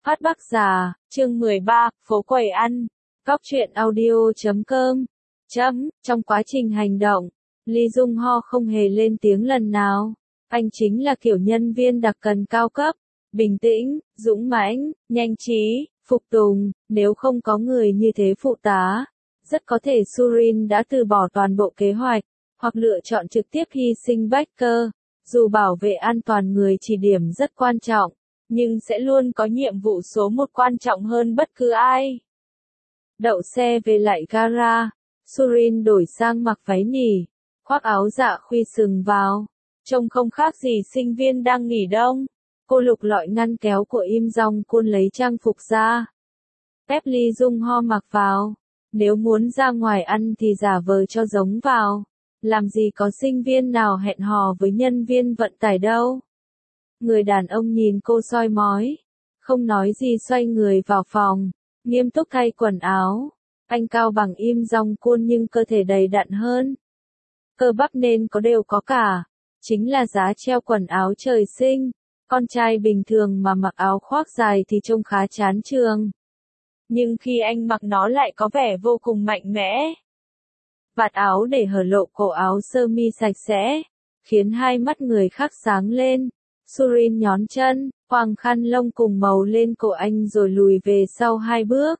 Phát Bắc Già, chương 13, phố quầy ăn. Góc truyện audio.com. Trong quá trình hành động, Lee Jung Ho không hề lên tiếng lần nào. Anh chính là kiểu nhân viên đặc cần cao cấp, bình tĩnh, dũng mãnh, nhanh trí, phục tùng. Nếu không có người như thế phụ tá, rất có thể Surin đã từ bỏ toàn bộ kế hoạch, hoặc lựa chọn trực tiếp hy sinh Baker. Dù bảo vệ an toàn người chỉ điểm rất quan trọng, nhưng sẽ luôn có nhiệm vụ số một quan trọng hơn bất cứ ai. Đậu xe về lại gara, Surin đổi sang mặc váy nỉ, khoác áo dạ khuy sừng vào, trông không khác gì sinh viên đang nghỉ đông. Cô lục lọi ngăn kéo của Im Jong Kun lấy trang phục ra. Ép Lee Jung Ho mặc vào, nếu muốn ra ngoài ăn thì giả vờ cho giống vào. Làm gì có sinh viên nào hẹn hò với nhân viên vận tải đâu. Người đàn ông nhìn cô soi mói, không nói gì xoay người vào phòng, nghiêm túc thay quần áo. Anh cao bằng Im Jong Kun nhưng cơ thể đầy đặn hơn. Cơ bắp nên có đều có cả, chính là giá treo quần áo trời sinh. Con trai bình thường mà mặc áo khoác dài thì trông khá chán chường. Nhưng khi anh mặc nó lại có vẻ vô cùng mạnh mẽ. Vạt áo để hở lộ cổ áo sơ mi sạch sẽ, khiến hai mắt người khác sáng lên. Surin nhón chân, quàng khăn lông cùng màu lên cổ anh rồi lùi về sau 2 bước.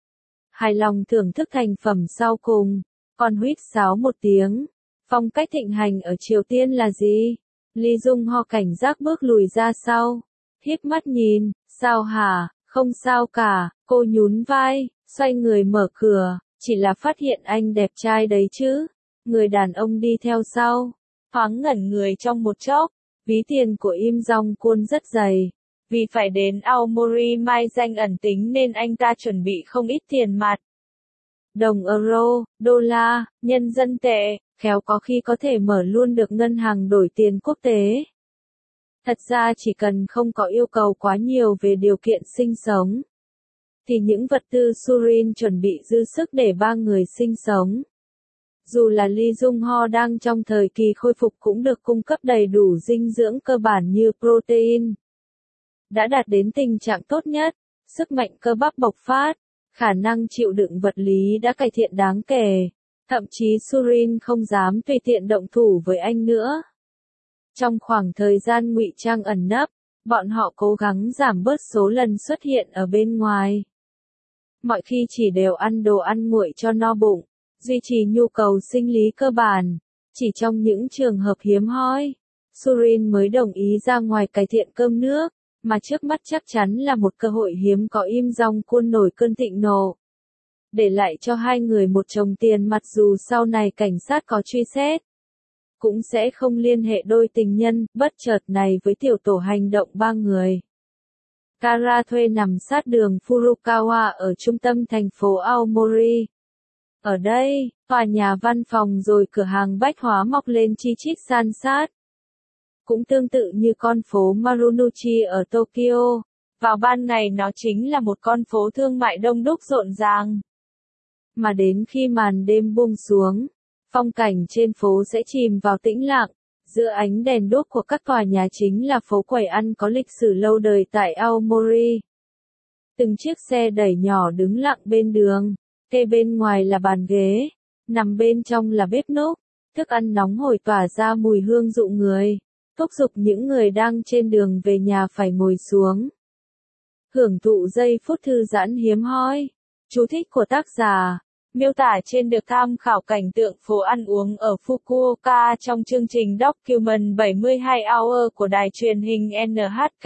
Hài lòng thưởng thức thành phẩm sau cùng, còn huýt sáo một tiếng. Phong cách thịnh hành ở Triều Tiên là gì? Lee Jung Ho cảnh giác bước lùi ra sau, híp mắt nhìn. Sao hả? Không sao cả. Cô nhún vai, xoay người mở cửa. Chỉ là phát hiện anh đẹp trai đấy chứ. Người đàn ông đi theo sau, thoáng ngẩn người trong một chốc. Ví tiền của Im Jong Kun rất dày. Vì phải đến Aomori mai danh ẩn tính nên anh ta chuẩn bị không ít tiền mặt. Đồng euro, đô la, nhân dân tệ, khéo có khi có thể mở luôn được ngân hàng đổi tiền quốc tế. Thật ra chỉ cần không có yêu cầu quá nhiều về điều kiện sinh sống, thì những vật tư Surin chuẩn bị dư sức để 3 người sinh sống. Dù là Lee Jung Ho đang trong thời kỳ khôi phục cũng được cung cấp đầy đủ dinh dưỡng cơ bản như protein. Đã đạt đến tình trạng tốt nhất, sức mạnh cơ bắp bộc phát, khả năng chịu đựng vật lý đã cải thiện đáng kể. Thậm chí Surin không dám tùy tiện động thủ với anh nữa. Trong khoảng thời gian ngụy trang ẩn nấp, bọn họ cố gắng giảm bớt số lần xuất hiện ở bên ngoài. Mọi khi chỉ đều ăn đồ ăn nguội cho no bụng, duy trì nhu cầu sinh lý cơ bản. Chỉ trong những trường hợp hiếm hoi, Surin mới đồng ý ra ngoài cải thiện cơm nước, mà trước mắt chắc chắn là một cơ hội hiếm có. Im Jong Kun nổi cơn thịnh nộ, để lại cho hai người một chồng tiền mặt dù sau này cảnh sát có truy xét, cũng sẽ không liên hệ đôi tình nhân bất chợt này với tiểu tổ hành động 3 người. Kara thuê nằm sát đường Furukawa ở trung tâm thành phố Aomori. Ở đây, tòa nhà văn phòng rồi cửa hàng bách hóa mọc lên chi chít san sát. Cũng tương tự như con phố Marunouchi ở Tokyo, vào ban ngày nó chính là một con phố thương mại đông đúc rộn ràng. Mà đến khi màn đêm buông xuống, phong cảnh trên phố sẽ chìm vào tĩnh lặng. Giữa ánh đèn đuốc của các tòa nhà chính là phố quầy ăn có lịch sử lâu đời tại Aomori. Từng chiếc xe đẩy nhỏ đứng lặng bên đường, kê bên ngoài là bàn ghế, nằm bên trong là bếp núc, thức ăn nóng hổi tỏa ra mùi hương dụ người, thúc giục những người đang trên đường về nhà phải ngồi xuống. Hưởng thụ giây phút thư giãn hiếm hoi. Chú thích của tác giả. Miêu tả trên được tham khảo cảnh tượng phố ăn uống ở Fukuoka trong chương trình Document 72 Hour của đài truyền hình NHK.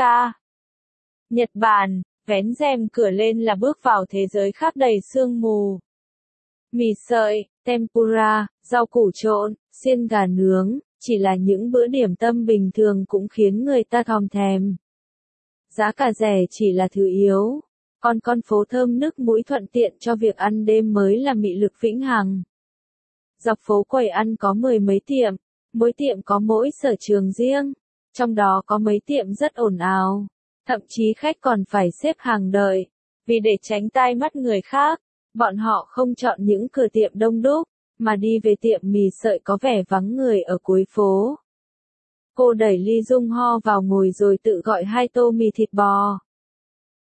Nhật Bản, vén rèm cửa lên là bước vào thế giới khác đầy sương mù. Mì sợi, tempura, rau củ trộn, xiên gà nướng, chỉ là những bữa điểm tâm bình thường cũng khiến người ta thòm thèm. Giá cả rẻ chỉ là thứ yếu. Còn con phố thơm nức mũi thuận tiện cho việc ăn đêm mới là mị lực vĩnh hằng. Dọc phố quầy ăn có 10 mấy tiệm, mỗi tiệm có mỗi sở trường riêng, trong đó có mấy tiệm rất ồn ào, thậm chí khách còn phải xếp hàng đợi, vì để tránh tai mắt người khác, bọn họ không chọn những cửa tiệm đông đúc, mà đi về tiệm mì sợi có vẻ vắng người ở cuối phố. Cô đẩy Lee Jung Ho vào ngồi rồi tự gọi 2 tô mì thịt bò.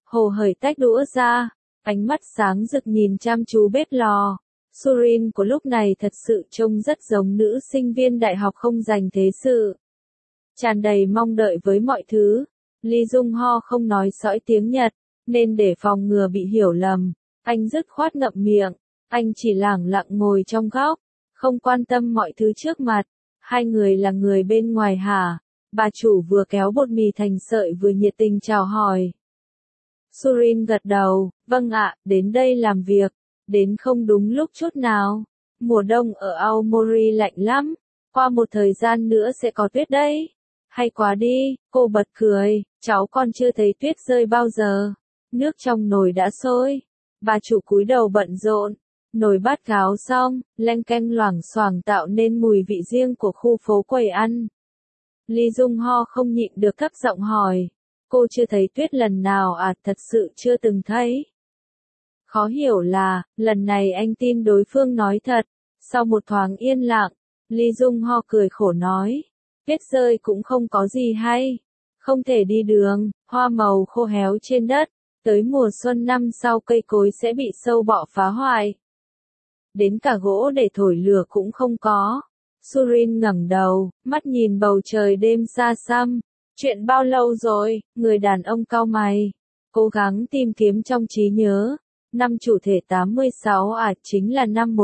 Hồ Hởi tách đũa ra, ánh mắt sáng rực nhìn chăm chú bếp lò. Surin của lúc này thật sự trông rất giống nữ sinh viên đại học không dành thế sự. Tràn đầy mong đợi với mọi thứ. Lee Jung Ho không nói sõi tiếng Nhật, nên để phòng ngừa bị hiểu lầm, anh dứt khoát ngậm miệng. Anh chỉ lẳng lặng ngồi trong góc, không quan tâm mọi thứ trước mặt. Hai người là người bên ngoài hả? Bà chủ vừa kéo bột mì thành sợi vừa nhiệt tình chào hỏi. Surin gật đầu, vâng ạ, đến đây làm việc. Đến không đúng lúc chút nào. Mùa đông ở Aomori lạnh lắm. Qua một thời gian nữa sẽ có tuyết đấy. Hay quá đi, cô bật cười, cháu còn chưa thấy tuyết rơi bao giờ. Nước trong nồi đã sôi. Bà chủ cúi đầu bận rộn. Nồi bát gáo xong, leng keng loảng xoảng tạo nên mùi vị riêng của khu phố quầy ăn. Lee Jung Ho không nhịn được thấp giọng hỏi. Cô chưa thấy tuyết lần nào à? Thật sự chưa từng thấy. Khó hiểu là, lần này anh tin đối phương nói thật. Sau một thoáng yên lặng, Lee Jung Ho cười khổ nói. Tuyết rơi cũng không có gì hay. Không thể đi đường, hoa màu khô héo trên đất. Tới mùa xuân năm sau cây cối sẽ bị sâu bọ phá hoại. Đến cả gỗ để thổi lửa cũng không có. Surin ngẩng đầu, mắt nhìn bầu trời đêm xa xăm. Chuyện bao lâu rồi? Người đàn ông cau mày. Cố gắng tìm kiếm trong trí nhớ. Năm chủ thể 86 chính là năm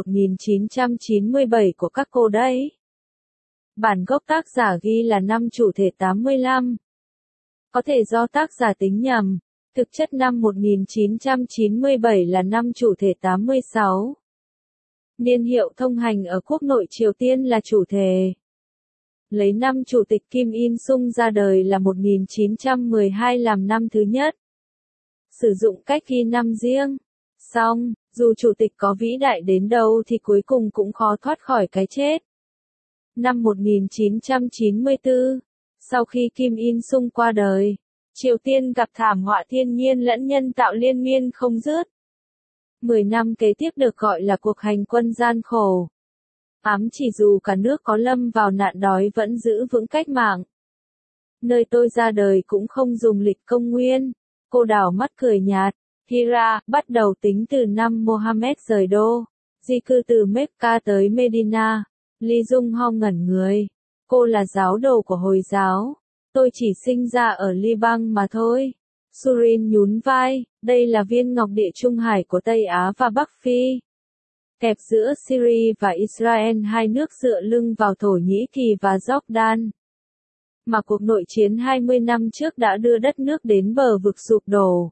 1997 của các cô đấy. Bản gốc tác giả ghi là năm chủ thể 85. Có thể do tác giả tính nhầm. Thực chất năm 1997 là năm chủ thể 86. Niên hiệu thông hành ở quốc nội Triều Tiên là chủ thể. Lấy năm Chủ tịch Kim Il-sung ra đời là 1912 làm năm thứ nhất. Sử dụng cách ghi năm riêng. Song, dù chủ tịch có vĩ đại đến đâu thì cuối cùng cũng khó thoát khỏi cái chết. Năm 1994, sau khi Kim Il-sung qua đời, Triều Tiên gặp thảm họa thiên nhiên lẫn nhân tạo liên miên không dứt. 10 năm kế tiếp được gọi là cuộc hành quân gian khổ. Ám chỉ dù cả nước có lâm vào nạn đói vẫn giữ vững cách mạng. Nơi tôi ra đời cũng không dùng lịch công nguyên. Cô đảo mắt cười nhạt. Hira, bắt đầu tính từ năm Mohammed rời đô. Di cư từ Mecca tới Medina. Lee Jung Ho ngẩn người. Cô là giáo đồ của Hồi giáo. Tôi chỉ sinh ra ở Liban mà thôi. Surin nhún vai, đây là viên ngọc địa Trung Hải của Tây Á và Bắc Phi. Kẹp giữa Syria và Israel, hai nước dựa lưng vào Thổ Nhĩ Kỳ và Jordan. Mà cuộc nội chiến 20 năm trước đã đưa đất nước đến bờ vực sụp đổ.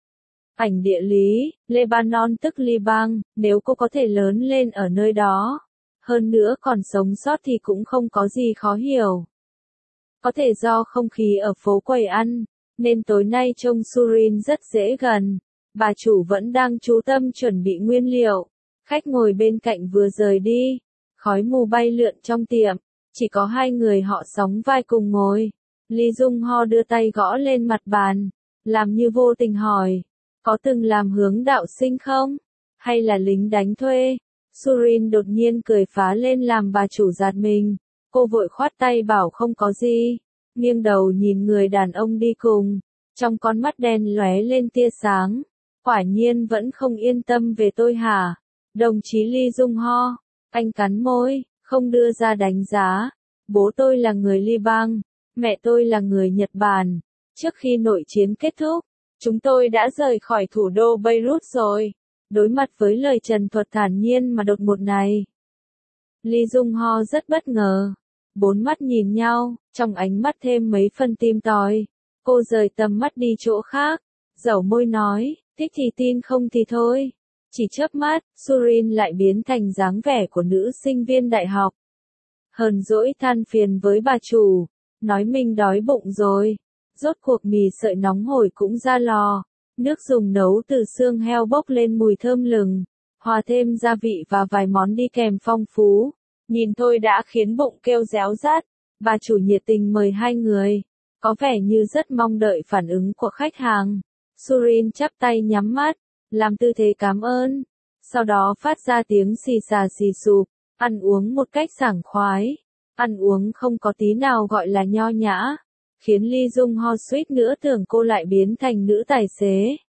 Ảnh địa lý, Lebanon tức Liban, nếu cô có thể lớn lên ở nơi đó. Hơn nữa còn sống sót thì cũng không có gì khó hiểu. Có thể do không khí ở phố quầy ăn, nên tối nay trông Surin rất dễ gần. Bà chủ vẫn đang chú tâm chuẩn bị nguyên liệu. Khách ngồi bên cạnh vừa rời đi. Khói mù bay lượn trong tiệm. Chỉ có hai người họ sóng vai cùng ngồi. Lee Jung Ho đưa tay gõ lên mặt bàn. Làm như vô tình hỏi. Có từng làm hướng đạo sinh không? Hay là lính đánh thuê? Surin đột nhiên cười phá lên làm bà chủ giật mình. Cô vội khoát tay bảo không có gì. Nghiêng đầu nhìn người đàn ông đi cùng. Trong con mắt đen lóe lên tia sáng. Quả nhiên vẫn không yên tâm về tôi hả? Đồng chí Lee Jung Ho. Anh cắn môi, không đưa ra đánh giá. Bố tôi là người Liban. Mẹ tôi là người Nhật Bản. Trước khi nội chiến kết thúc, chúng tôi đã rời khỏi thủ đô Beirut rồi. Đối mặt với lời trần thuật thản nhiên mà đột ngột này, Lee Jung Ho rất bất ngờ. Bốn mắt nhìn nhau, trong ánh mắt thêm mấy phần tim tòi. Cô rời tầm mắt đi chỗ khác, dẩu môi nói, thích thì tin không thì thôi. Chỉ chớp mắt, Surin lại biến thành dáng vẻ của nữ sinh viên đại học. Hờn dỗi than phiền với bà chủ, nói mình đói bụng rồi. Rốt cuộc mì sợi nóng hổi cũng ra lò. Nước dùng nấu từ xương heo bốc lên mùi thơm lừng. Hòa thêm gia vị và vài món đi kèm phong phú. Nhìn thôi đã khiến bụng kêu réo rát. Bà chủ nhiệt tình mời hai người. Có vẻ như rất mong đợi phản ứng của khách hàng. Surin chắp tay nhắm mắt, làm tư thế cảm ơn. Sau đó phát ra tiếng xì xà xì xụp. Ăn uống một cách sảng khoái. Ăn uống không có tí nào gọi là nho nhã. Khiến Lee Jung Ho suýt nữa tưởng cô lại biến thành nữ tài xế.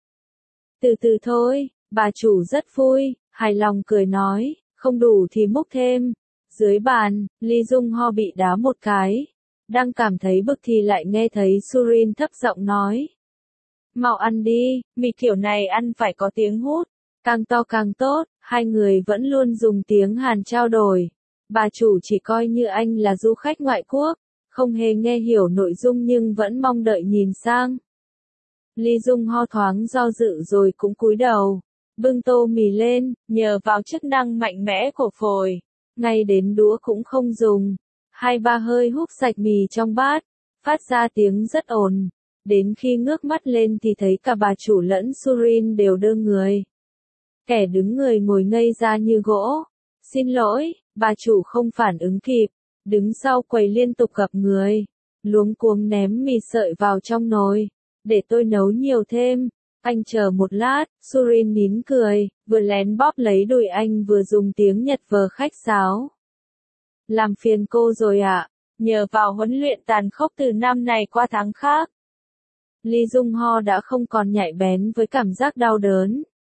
Từ từ thôi, bà chủ rất vui, hài lòng cười nói, không đủ thì múc thêm. Dưới bàn, Lee Jung Ho bị đá một cái. Đang cảm thấy bực thì lại nghe thấy Surin thấp giọng nói. Mau ăn đi, mì kiểu này ăn phải có tiếng hút. Càng to càng tốt, hai người vẫn luôn dùng tiếng Hàn trao đổi. Bà chủ chỉ coi như anh là du khách ngoại quốc, không hề nghe hiểu nội dung nhưng vẫn mong đợi nhìn sang. Lee Jung Ho thoáng do dự rồi cũng cúi đầu, bưng tô mì lên, nhờ vào chức năng mạnh mẽ của phổi, ngay đến đũa cũng không dùng. Hai ba hơi húp sạch mì trong bát, phát ra tiếng rất ồn. Đến khi ngước mắt lên thì thấy cả bà chủ lẫn Surin đều đơ người. Kẻ đứng người ngồi ngây ra như gỗ. Xin lỗi, bà chủ không phản ứng kịp, đứng sau quầy liên tục gập người, luống cuống ném mì sợi vào trong nồi. Để tôi nấu nhiều thêm. Anh chờ một lát, Surin nín cười, vừa lén bóp lấy đùi anh vừa dùng tiếng Nhật vờ khách sáo. Làm phiền cô rồi ạ, nhờ vào huấn luyện tàn khốc từ năm này qua tháng khác. Lee Jung Ho đã không còn nhạy bén với cảm giác đau đớn.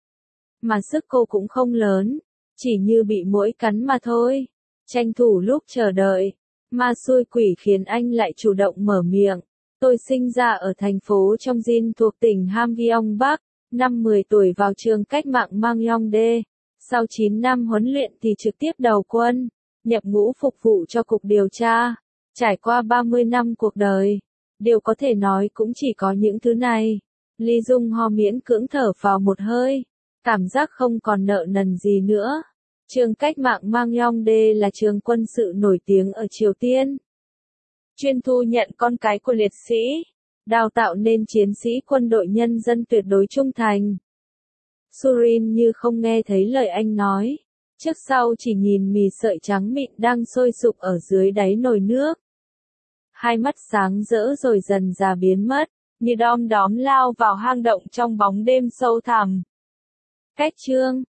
Mà sức cô cũng không lớn, chỉ như bị muỗi cắn mà thôi. Tranh thủ lúc chờ đợi, ma xui quỷ khiến anh lại chủ động mở miệng. Tôi sinh ra ở thành phố trong Jin thuộc tỉnh Hamgyeong Bắc, năm 10 tuổi vào trường cách mạng Mangyongdae. Sau 9 năm huấn luyện thì trực tiếp đầu quân, nhập ngũ phục vụ cho cục điều tra. Trải qua 30 năm cuộc đời, điều có thể nói cũng chỉ có những thứ này. Lee Jung Ho miễn cưỡng thở vào một hơi, cảm giác không còn nợ nần gì nữa. Trường cách mạng Mangyongdae là trường quân sự nổi tiếng ở Triều Tiên, chuyên thu nhận con cái của liệt sĩ, đào tạo nên chiến sĩ quân đội nhân dân tuyệt đối trung thành. Surin như không nghe thấy lời anh nói, trước sau chỉ nhìn mì sợi trắng mịn đang sôi sục ở dưới đáy nồi nước. Hai mắt sáng rỡ rồi dần dà biến mất, như đom đóm lao vào hang động trong bóng đêm sâu thẳm. Cách chương